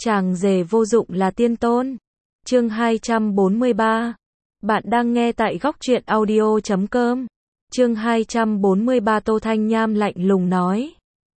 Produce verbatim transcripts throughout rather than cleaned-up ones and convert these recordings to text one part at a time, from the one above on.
Chàng rể vô dụng là tiên tôn. Chương hai trăm bốn mươi ba. Bạn đang nghe tại góc truyện audio chấm com. Chương hai trăm bốn mươi ba. Tô Thanh Nham lạnh lùng nói.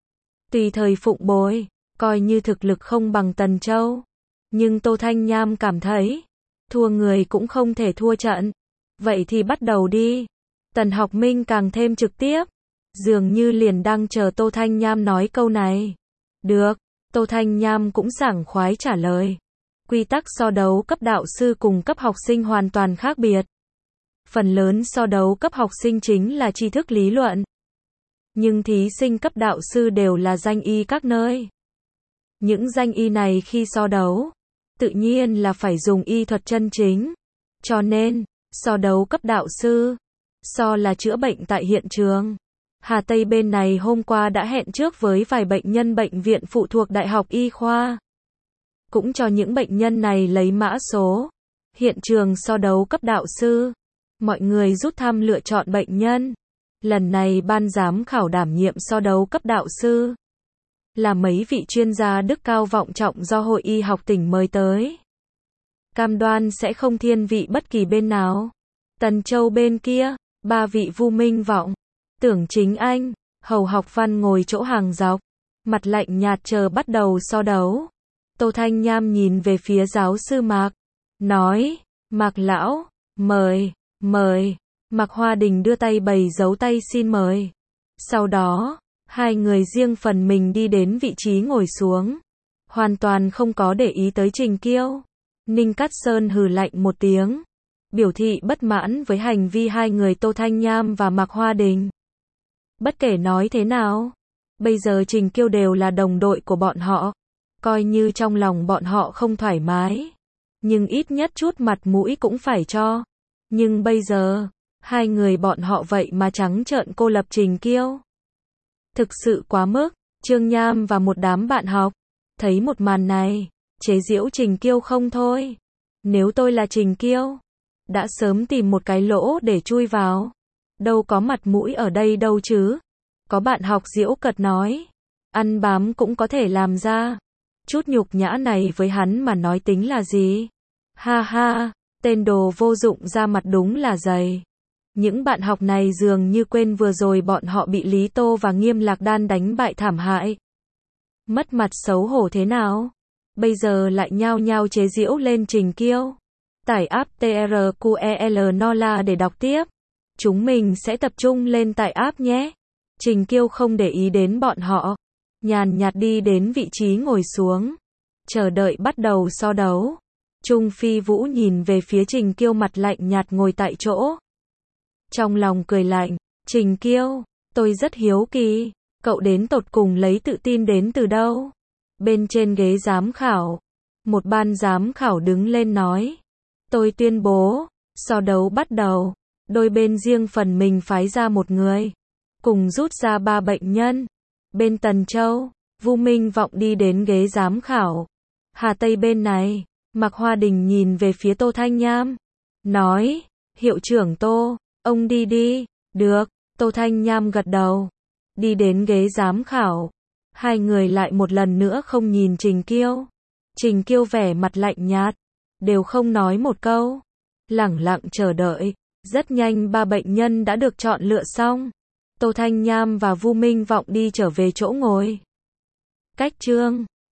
Tùy thời phụng bồi, coi như thực lực không bằng Tần Châu. Nhưng Tô Thanh Nham cảm thấy, thua người cũng không thể thua trận. Vậy thì bắt đầu đi. Tần Học Minh càng thêm trực tiếp. Dường như liền đang chờ Tô Thanh Nham nói câu này. Được. Tô Thanh Nham cũng sảng khoái trả lời. Quy tắc so đấu cấp đạo sư cùng cấp học sinh hoàn toàn khác biệt. Phần lớn so đấu cấp học sinh chính là tri thức lý luận. Nhưng thí sinh cấp đạo sư đều là danh y các nơi. Những danh y này khi so đấu, tự nhiên là phải dùng y thuật chân chính. Cho nên, so đấu cấp đạo sư, so là chữa bệnh tại hiện trường. Hà Tây bên này hôm qua đã hẹn trước với vài bệnh nhân bệnh viện phụ thuộc Đại học Y khoa. Cũng cho những bệnh nhân này lấy mã số. Hiện trường so đấu cấp đạo sư. Mọi người rút thăm lựa chọn bệnh nhân. Lần này ban giám khảo đảm nhiệm so đấu cấp đạo sư là mấy vị chuyên gia đức cao vọng trọng do Hội Y học tỉnh mời tới. Cam đoan sẽ không thiên vị bất kỳ bên nào. Tần Châu bên kia, ba vị Vu Minh Vọng, Tưởng Chính Anh, Hầu Học Văn ngồi chỗ hàng dọc, mặt lạnh nhạt chờ bắt đầu so đấu. Tô Thanh Nham nhìn về phía giáo sư Mạc, nói, Mạc lão, mời, mời. Mạc Hoa Đình đưa tay bày dấu tay xin mời. Sau đó, hai người riêng phần mình đi đến vị trí ngồi xuống. Hoàn toàn không có để ý tới Trình Kiêu. Ninh Cát Sơn hừ lạnh một tiếng, biểu thị bất mãn với hành vi hai người Tô Thanh Nham và Mạc Hoa Đình. Bất kể nói thế nào, bây giờ Trình Kiêu đều là đồng đội của bọn họ. Coi như trong lòng bọn họ không thoải mái, nhưng ít nhất chút mặt mũi cũng phải cho. Nhưng bây giờ, hai người bọn họ vậy mà trắng trợn cô lập Trình Kiêu. Thực sự quá mức. Trương Nham và một đám bạn học thấy một màn này, chế giễu Trình Kiêu không thôi. Nếu tôi là Trình Kiêu, đã sớm tìm một cái lỗ để chui vào. Đâu có mặt mũi ở đây đâu chứ. Có bạn học giễu cợt nói, ăn bám cũng có thể làm ra. Chút nhục nhã này với hắn mà nói tính là gì? Ha ha, tên đồ vô dụng ra mặt đúng là dày. Những bạn học này dường như quên vừa rồi bọn họ bị Lý Tô và Nghiêm Lạc Đan đánh bại thảm hại. Mất mặt xấu hổ thế nào? Bây giờ lại nhao nhao chế giễu lên Trình Kiêu. Tải app tê rờ quy e lờ Nola để đọc tiếp. Chúng mình sẽ tập trung lên tải app nhé. Trình Kiêu không để ý đến bọn họ. Nhàn nhạt đi đến vị trí ngồi xuống. Chờ đợi bắt đầu so đấu. Trung Phi Vũ nhìn về phía Trình Kiêu mặt lạnh nhạt ngồi tại chỗ. Trong lòng cười lạnh, Trình Kiêu, tôi rất hiếu kỳ, cậu đến tột cùng lấy tự tin đến từ đâu? Bên trên ghế giám khảo, một ban giám khảo đứng lên nói, tôi tuyên bố, so đấu bắt đầu, đôi bên riêng phần mình phái ra một người, cùng rút ra ba bệnh nhân. Bên Tần Châu, Vu Minh Vọng đi đến ghế giám khảo. Hà Tây bên này, Mạc Hoa Đình nhìn về phía Tô Thanh Nham, nói, hiệu trưởng Tô, ông đi đi. Được. Tô Thanh Nham gật đầu, đi đến ghế giám khảo. Hai người lại một lần nữa không nhìn Trình Kiêu. Trình Kiêu vẻ mặt lạnh nhạt, đều không nói một câu, lẳng lặng chờ đợi. Rất nhanh ba bệnh nhân đã được chọn lựa xong. Tô Thanh Nham và Vu Minh Vọng đi trở về chỗ ngồi. Cách chương